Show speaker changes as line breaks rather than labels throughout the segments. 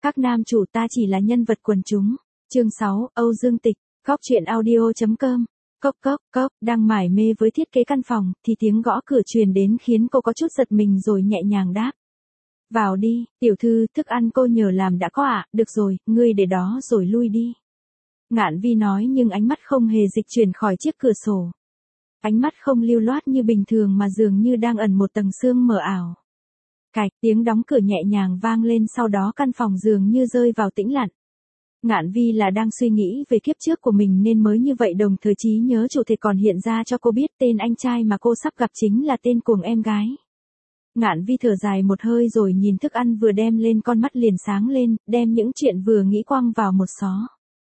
Các nam chủ ta chỉ là nhân vật quần chúng. Chương 6, Âu Dương Tịch, Cóc truyện audio.com. Cốc cốc cốc, đang mải mê với thiết kế căn phòng, thì tiếng gõ cửa truyền đến khiến cô có chút giật mình rồi nhẹ nhàng đáp. Vào đi, tiểu thư, thức ăn cô nhờ làm đã có ạ, được rồi, ngươi để đó rồi lui đi. Ngạn Vi nói nhưng ánh mắt không hề dịch chuyển khỏi chiếc cửa sổ. Ánh mắt không lưu loát như bình thường mà dường như đang ẩn một tầng sương mờ ảo. Cạch, tiếng đóng cửa nhẹ nhàng vang lên, sau đó căn phòng dường như rơi vào tĩnh lặng. Ngạn Vi là đang suy nghĩ về kiếp trước của mình nên mới như vậy, đồng thời trí nhớ chủ thể còn hiện ra cho cô biết tên anh trai mà cô sắp gặp chính là tên cuồng em gái. Ngạn Vi thở dài một hơi rồi nhìn thức ăn vừa đem lên, con mắt liền sáng lên, đem những chuyện vừa nghĩ quăng vào một xó.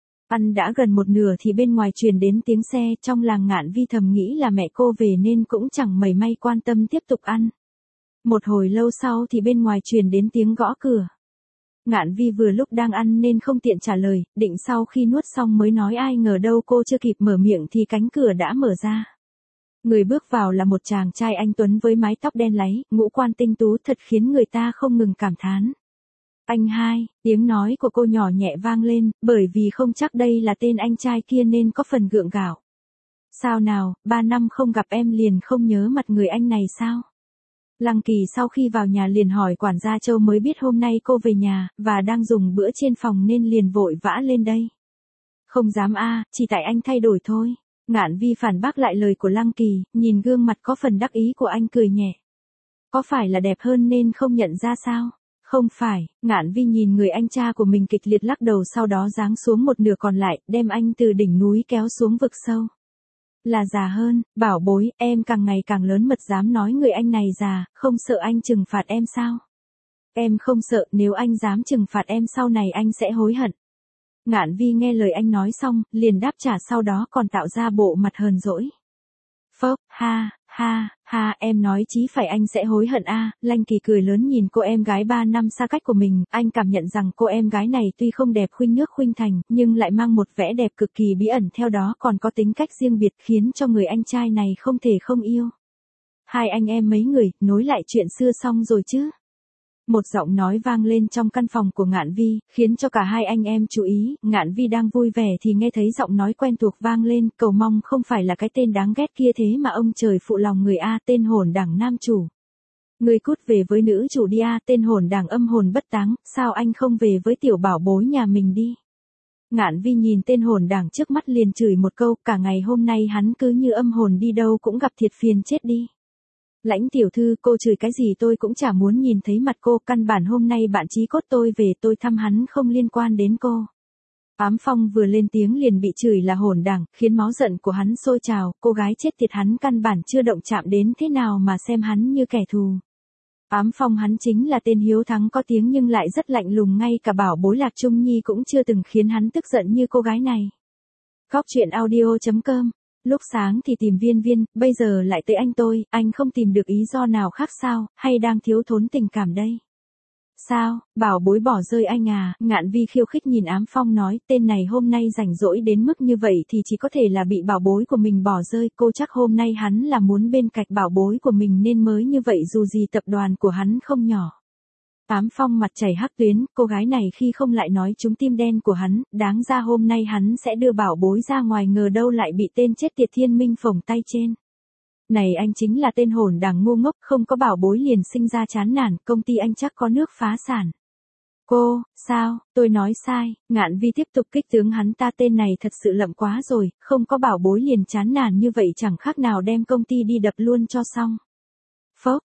Ăn đã gần một nửa thì bên ngoài truyền đến tiếng xe, trong làng Ngạn Vi thầm nghĩ là mẹ cô về nên cũng chẳng mảy may quan tâm tiếp tục ăn. Một hồi lâu sau thì bên ngoài truyền đến tiếng gõ cửa. Ngạn Vi vừa lúc đang ăn nên không tiện trả lời, định sau khi nuốt xong mới nói, ai ngờ đâu cô chưa kịp mở miệng thì cánh cửa đã mở ra. Người bước vào là một chàng trai anh tuấn với mái tóc đen láy, ngũ quan tinh tú thật khiến người ta không ngừng cảm thán. Anh hai, tiếng nói của cô nhỏ nhẹ vang lên, bởi vì không chắc đây là tên anh trai kia nên có phần gượng gạo. Sao nào, 3 năm không gặp em liền không nhớ mặt người anh này sao? Lăng Kỳ sau khi vào nhà liền hỏi quản gia Châu mới biết hôm nay cô về nhà, và đang dùng bữa trên phòng nên liền vội vã lên đây. Không dám chỉ tại anh thay đổi thôi. Ngạn Vi phản bác lại lời của Lăng Kỳ, nhìn gương mặt có phần đắc ý của anh cười nhẹ. Có phải là đẹp hơn nên không nhận ra sao? Không phải, Ngạn Vi nhìn người anh cha của mình kịch liệt lắc đầu, sau đó giáng xuống một nửa còn lại, đem anh từ đỉnh núi kéo xuống vực sâu. Là già hơn, bảo bối, em càng ngày càng lớn mật dám nói người anh này già, không sợ anh trừng phạt em sao? Em không sợ, nếu anh dám trừng phạt em sau này anh sẽ hối hận. Ngạn Vi nghe lời anh nói xong, liền đáp trả, sau đó còn tạo ra bộ mặt hờn dỗi. Phốc, ha, em nói chí phải anh sẽ hối hận Lăng Kỳ cười lớn nhìn cô em gái 3 năm xa cách của mình, anh cảm nhận rằng cô em gái này tuy không đẹp khuynh nước khuynh thành, nhưng lại mang một vẻ đẹp cực kỳ bí ẩn, theo đó còn có tính cách riêng biệt khiến cho người anh trai này không thể không yêu. Hai anh em mấy người, nối lại chuyện xưa xong rồi chứ? Một giọng nói vang lên trong căn phòng của Ngạn Vi, khiến cho cả hai anh em chú ý. Ngạn Vi đang vui vẻ thì nghe thấy giọng nói quen thuộc vang lên, cầu mong không phải là cái tên đáng ghét kia thế mà ông trời phụ lòng người tên hồn đảng nam chủ. Người cút về với nữ chủ đi tên hồn đảng âm hồn bất táng, sao anh không về với tiểu bảo bối nhà mình đi? Ngạn Vi nhìn tên hồn đảng trước mắt liền chửi một câu, cả ngày hôm nay hắn cứ như âm hồn đi đâu cũng gặp thiệt phiền chết đi. Lãnh tiểu thư, cô chửi cái gì tôi cũng chả muốn nhìn thấy mặt cô, căn bản hôm nay bạn chí cốt tôi về tôi thăm hắn không liên quan đến cô. Ám Phong vừa lên tiếng liền bị chửi là hồn đảng, khiến máu giận của hắn sôi trào, cô gái chết tiệt hắn căn bản chưa động chạm đến thế nào mà xem hắn như kẻ thù. Ám Phong hắn chính là tên hiếu thắng có tiếng nhưng lại rất lạnh lùng, ngay cả bảo bối Lạc Trung Nhi cũng chưa từng khiến hắn tức giận như cô gái này. Cóc truyện audio.com. Lúc sáng thì tìm Viên Viên, bây giờ lại tới anh không tìm được ý do nào khác sao, hay đang thiếu thốn tình cảm đây? Sao, bảo bối bỏ rơi anh Ngạn Vi khiêu khích nhìn Ám Phong nói, tên này hôm nay rảnh rỗi đến mức như vậy thì chỉ có thể là bị bảo bối của mình bỏ rơi, cô chắc hôm nay hắn là muốn bên cạnh bảo bối của mình nên mới như vậy, dù gì tập đoàn của hắn không nhỏ. Ám Phong mặt chảy hắc tuyến, cô gái này khi không lại nói trúng tim đen của hắn, đáng ra hôm nay hắn sẽ đưa bảo bối ra ngoài, ngờ đâu lại bị tên chết tiệt Thiên Minh phổng tay trên. Này anh chính là tên hồn đảng ngu ngốc, không có bảo bối liền sinh ra chán nản, công ty anh chắc có nước phá sản. Cô, sao, tôi nói sai? Ngạn Vi tiếp tục kích tướng hắn ta, tên này thật sự lậm quá rồi, không có bảo bối liền chán nản như vậy chẳng khác nào đem công ty đi đập luôn cho xong. Phốc,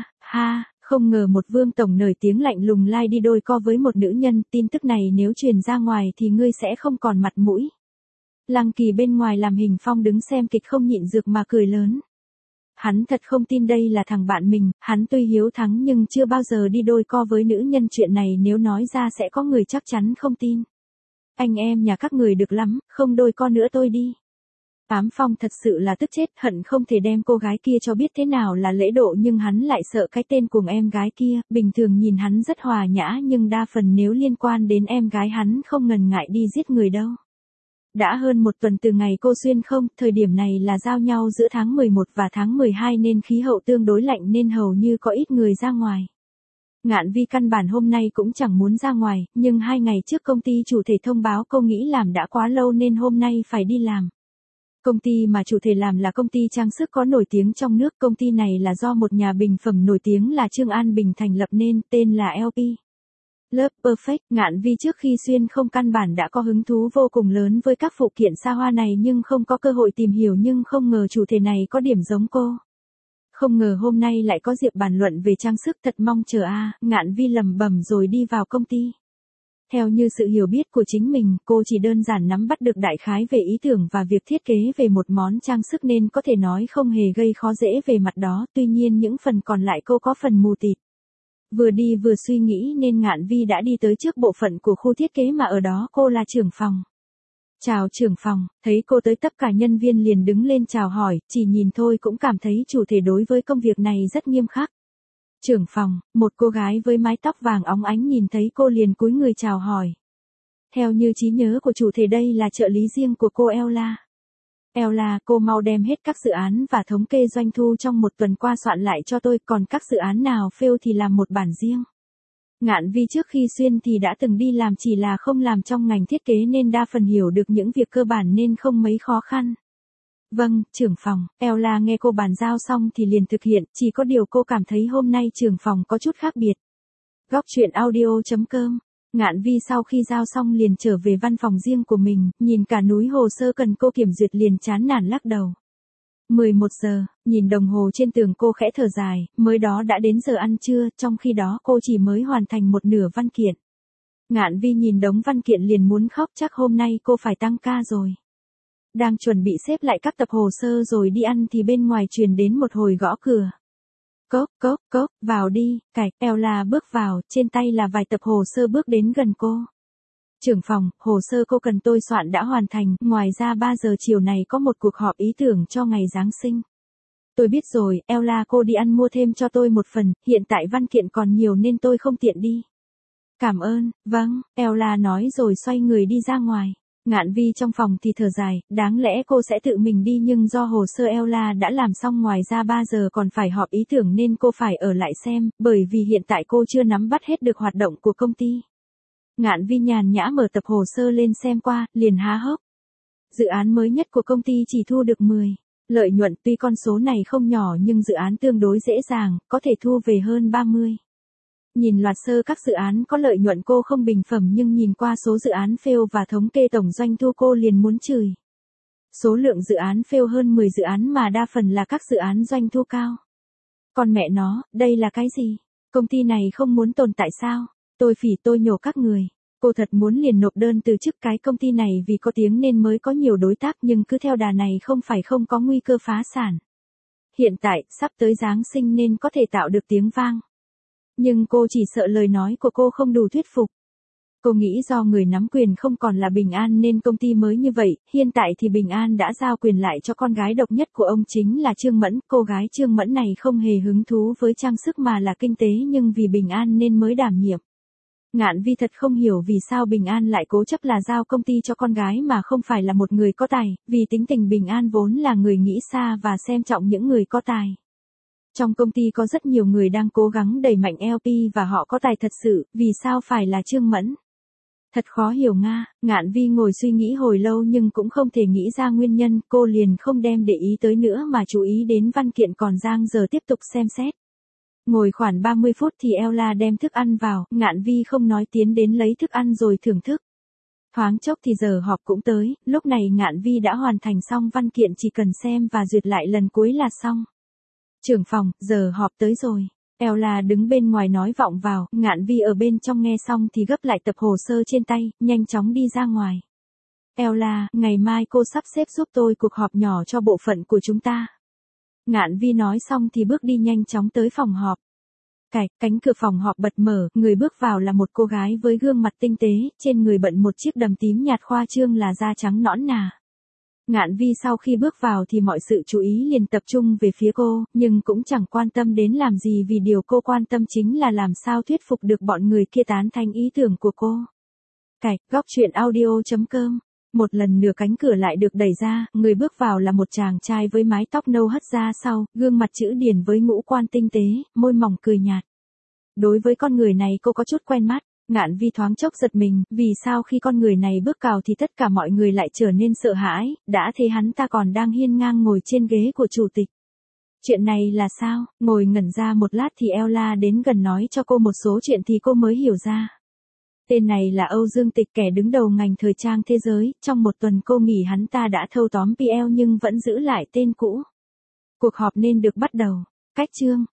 ha. Không ngờ một vương tổng nổi tiếng lạnh lùng lai đi đôi co với một nữ nhân, tin tức này nếu truyền ra ngoài thì ngươi sẽ không còn mặt mũi. Lăng Kỳ bên ngoài làm hình phong đứng xem kịch không nhịn được mà cười lớn. Hắn thật không tin đây là thằng bạn mình, hắn tuy hiếu thắng nhưng chưa bao giờ đi đôi co với nữ nhân, chuyện này nếu nói ra sẽ có người chắc chắn không tin. Anh em nhà các người được lắm, không đôi co nữa tôi đi. Ám Phong thật sự là tức chết, hận không thể đem cô gái kia cho biết thế nào là lễ độ, nhưng hắn lại sợ cái tên cùng em gái kia, bình thường nhìn hắn rất hòa nhã nhưng đa phần nếu liên quan đến em gái hắn không ngần ngại đi giết người đâu. Đã hơn một tuần từ ngày cô xuyên không, thời điểm này là giao nhau giữa tháng 11 và tháng 12 nên khí hậu tương đối lạnh nên hầu như có ít người ra ngoài. Ngạn Vi căn bản hôm nay cũng chẳng muốn ra ngoài, nhưng 2 ngày trước công ty chủ thể thông báo cô nghĩ làm đã quá lâu nên hôm nay phải đi làm. Công ty mà chủ thể làm là công ty trang sức có nổi tiếng trong nước, công ty này là do một nhà bình phẩm nổi tiếng là Trương An Bình thành lập nên, tên là LP. Love Perfect. Ngạn Vi trước khi xuyên không căn bản đã có hứng thú vô cùng lớn với các phụ kiện xa hoa này nhưng không có cơ hội tìm hiểu, nhưng không ngờ chủ thể này có điểm giống cô. Không ngờ hôm nay lại có dịp bàn luận về trang sức, thật mong chờ a. Ngạn Vi lẩm bẩm rồi đi vào công ty. Theo như sự hiểu biết của chính mình, cô chỉ đơn giản nắm bắt được đại khái về ý tưởng và việc thiết kế về một món trang sức nên có thể nói không hề gây khó dễ về mặt đó, tuy nhiên những phần còn lại cô có phần mù tịt. Vừa đi vừa suy nghĩ nên Ngạn Vi đã đi tới trước bộ phận của khu thiết kế mà ở đó cô là trưởng phòng. Chào trưởng phòng, thấy cô tới tất cả nhân viên liền đứng lên chào hỏi, chỉ nhìn thôi cũng cảm thấy chủ thể đối với công việc này rất nghiêm khắc. Trưởng phòng, một cô gái với mái tóc vàng óng ánh nhìn thấy cô liền cúi người chào hỏi. Theo như trí nhớ của chủ thể đây là trợ lý riêng của cô Ella. Ella, cô mau đem hết các dự án và thống kê doanh thu trong một tuần qua soạn lại cho tôi, còn các dự án nào fail thì làm một bản riêng. Ngạn Vi trước khi xuyên thì đã từng đi làm, chỉ là không làm trong ngành thiết kế nên đa phần hiểu được những việc cơ bản nên không mấy khó khăn. Vâng, trưởng phòng. Ella nghe cô bàn giao xong thì liền thực hiện, chỉ có điều cô cảm thấy hôm nay trưởng phòng có chút khác biệt. Góc truyện audio.com. Ngạn Vi sau khi giao xong liền trở về văn phòng riêng của mình, nhìn cả núi hồ sơ cần cô kiểm duyệt liền chán nản lắc đầu. 11 giờ, nhìn đồng hồ trên tường cô khẽ thở dài, mới đó đã đến giờ ăn trưa, trong khi đó cô chỉ mới hoàn thành một nửa văn kiện. Ngạn Vi nhìn đống văn kiện liền muốn khóc, chắc hôm nay cô phải tăng ca rồi. Đang chuẩn bị xếp lại các tập hồ sơ rồi đi ăn thì bên ngoài truyền đến một hồi gõ cửa. Cốc, cốc, cốc, vào đi, cạch. Ella bước vào, trên tay là vài tập hồ sơ bước đến gần cô. Trưởng phòng, hồ sơ cô cần tôi soạn đã hoàn thành, ngoài ra 3 giờ chiều này có một cuộc họp ý tưởng cho ngày Giáng sinh. Tôi biết rồi, Ella, cô đi ăn mua thêm cho tôi một phần, hiện tại văn kiện còn nhiều nên tôi không tiện đi. Cảm ơn, vâng, Ella nói rồi xoay người đi ra ngoài. Ngạn Vi trong phòng thì thở dài, đáng lẽ cô sẽ tự mình đi nhưng do hồ sơ Ella đã làm xong, ngoài ra 3 giờ còn phải họp ý tưởng nên cô phải ở lại xem, bởi vì hiện tại cô chưa nắm bắt hết được hoạt động của công ty. Ngạn Vi nhàn nhã mở tập hồ sơ lên xem qua, liền há hốc. Dự án mới nhất của công ty chỉ thu được 10. Lợi nhuận, tuy con số này không nhỏ nhưng dự án tương đối dễ dàng, có thể thu về hơn 30. Nhìn loạt sơ các dự án có lợi nhuận cô không bình phẩm nhưng nhìn qua số dự án fail và thống kê tổng doanh thu cô liền muốn chửi. Số lượng dự án fail hơn 10 dự án mà đa phần là các dự án doanh thu cao. Còn mẹ nó, đây là cái gì? Công ty này không muốn tồn tại sao? Tôi nhổ các người. Cô thật muốn liền nộp đơn từ chức cái công ty này vì có tiếng nên mới có nhiều đối tác, nhưng cứ theo đà này không phải không có nguy cơ phá sản. Hiện tại, sắp tới Giáng sinh nên có thể tạo được tiếng vang. Nhưng cô chỉ sợ lời nói của cô không đủ thuyết phục. Cô nghĩ do người nắm quyền không còn là Bình An nên công ty mới như vậy, hiện tại thì Bình An đã giao quyền lại cho con gái độc nhất của ông chính là Trương Mẫn. Cô gái Trương Mẫn này không hề hứng thú với trang sức mà là kinh tế nhưng vì Bình An nên mới đảm nhiệm. Ngạn Vi thật không hiểu vì sao Bình An lại cố chấp là giao công ty cho con gái mà không phải là một người có tài, vì tính tình Bình An vốn là người nghĩ xa và xem trọng những người có tài. Trong công ty có rất nhiều người đang cố gắng đẩy mạnh LP và họ có tài thật sự, vì sao phải là Trương Mẫn? Thật khó hiểu nga. Ngạn Vi ngồi suy nghĩ hồi lâu nhưng cũng không thể nghĩ ra nguyên nhân, cô liền không đem để ý tới nữa mà chú ý đến văn kiện còn dang dở tiếp tục xem xét. Ngồi khoảng 30 phút thì Ella đem thức ăn vào, Ngạn Vi không nói tiến đến lấy thức ăn rồi thưởng thức. Thoáng chốc thì giờ họp cũng tới, lúc này Ngạn Vi đã hoàn thành xong văn kiện, chỉ cần xem và duyệt lại lần cuối là xong. Trưởng phòng, giờ họp tới rồi. Ella đứng bên ngoài nói vọng vào, Ngạn Vi ở bên trong nghe xong thì gấp lại tập hồ sơ trên tay, nhanh chóng đi ra ngoài. Ella, ngày mai cô sắp xếp giúp tôi cuộc họp nhỏ cho bộ phận của chúng ta. Ngạn Vi nói xong thì bước đi nhanh chóng tới phòng họp. Cánh cửa phòng họp bật mở, người bước vào là một cô gái với gương mặt tinh tế, trên người bận một chiếc đầm tím nhạt khoa trương là da trắng nõn nà. Ngạn Vi sau khi bước vào thì mọi sự chú ý liền tập trung về phía cô, nhưng cũng chẳng quan tâm đến làm gì vì điều cô quan tâm chính là làm sao thuyết phục được bọn người kia tán thành ý tưởng của cô. Góc truyện audio.com. Một lần nữa cánh cửa lại được đẩy ra, người bước vào là một chàng trai với mái tóc nâu hất ra sau, gương mặt chữ điển với ngũ quan tinh tế, môi mỏng cười nhạt. Đối với con người này cô có chút quen mắt. Ngạn Vi thoáng chốc giật mình, vì sao khi con người này bước vào thì tất cả mọi người lại trở nên sợ hãi, đã thế hắn ta còn đang hiên ngang ngồi trên ghế của chủ tịch. Chuyện này là sao? Ngồi ngẩn ra một lát thì Ella đến gần nói cho cô một số chuyện thì cô mới hiểu ra. Tên này là Âu Dương Tịch, kẻ đứng đầu ngành thời trang thế giới, trong một tuần cô nghĩ hắn ta đã thâu tóm PL nhưng vẫn giữ lại tên cũ. Cuộc họp nên được bắt đầu. Cách chương